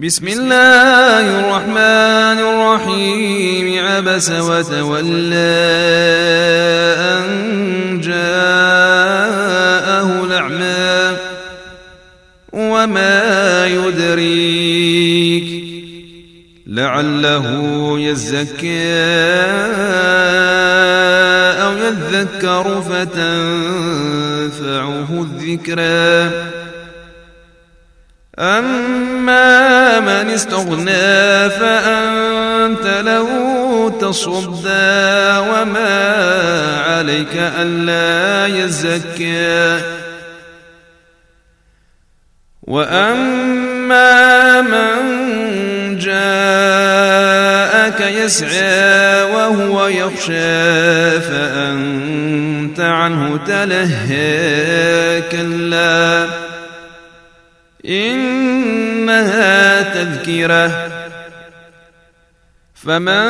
بسم الله الرحمن الرحيم. عبس وتولى أن جاءه الأعمى وما يدريك لعله يزكى أو يذكر فتنفعه الذكرى. أما من استغنى فأنت له تصدى وما عليك ألا يزكى. وأما من جاءك يسعى وهو يخشى فأنت عنه تلهى. كلا إنها تذكرة فمن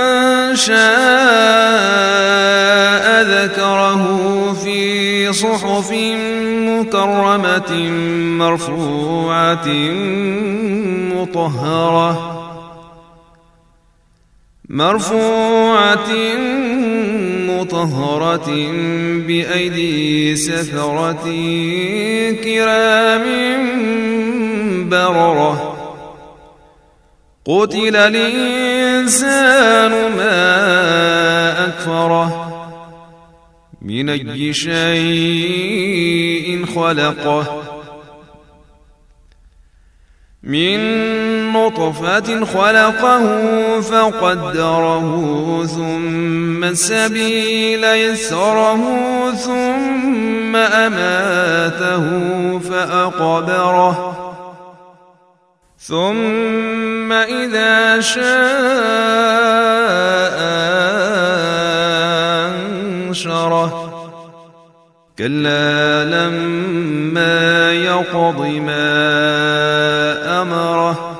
شاء ذكره في صحف مكرمة مرفوعة مطهرة بأيدي سفرة كرام بررة. قتل الإنسان ما أكفره من أي شيء خلقه من نطفة خلقه فقدره ثم السبيل يسره ثم أماته فأقبره ثم إذا شاء أنشره. كلا لما يقض ما أمره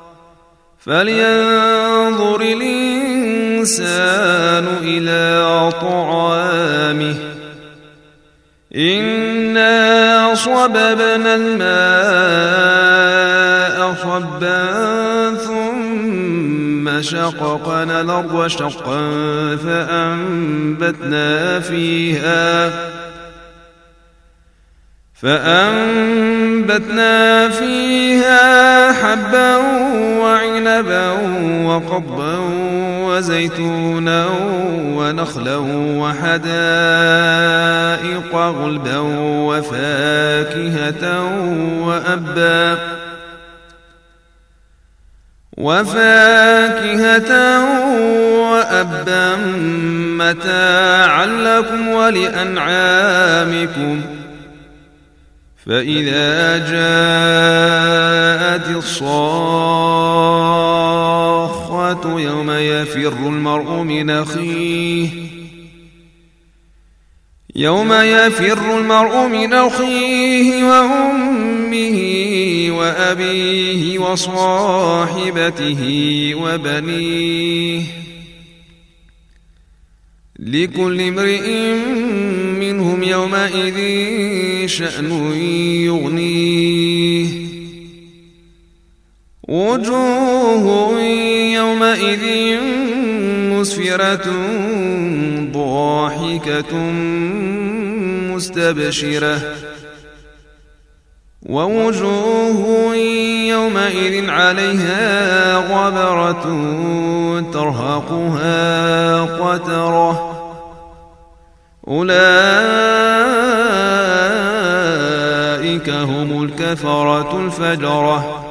فلينظر الإنسان إلى طعامه إنا صببنا الماء صبا ثم شققنا الأرض شقا فأنبتنا فيها حبا وعنبا وقضبا وزيتونا ونخلا وحدائق غلبا وفاكهة وأبا متاعا لكم ولأنعامكم. فإذا جاءت الصاخة يوم يفر المرء من أخيه وأمه وأبيه وصاحبته وبنيه لكل امرئ منهم يومئذ شأن يغنيه. وجوه يومئذ مسفرة ضاحكة مستبشرة ووجوه يومئذ عليها غبرة ترهقها قترة. أولئك هم الكفرة الفجرة.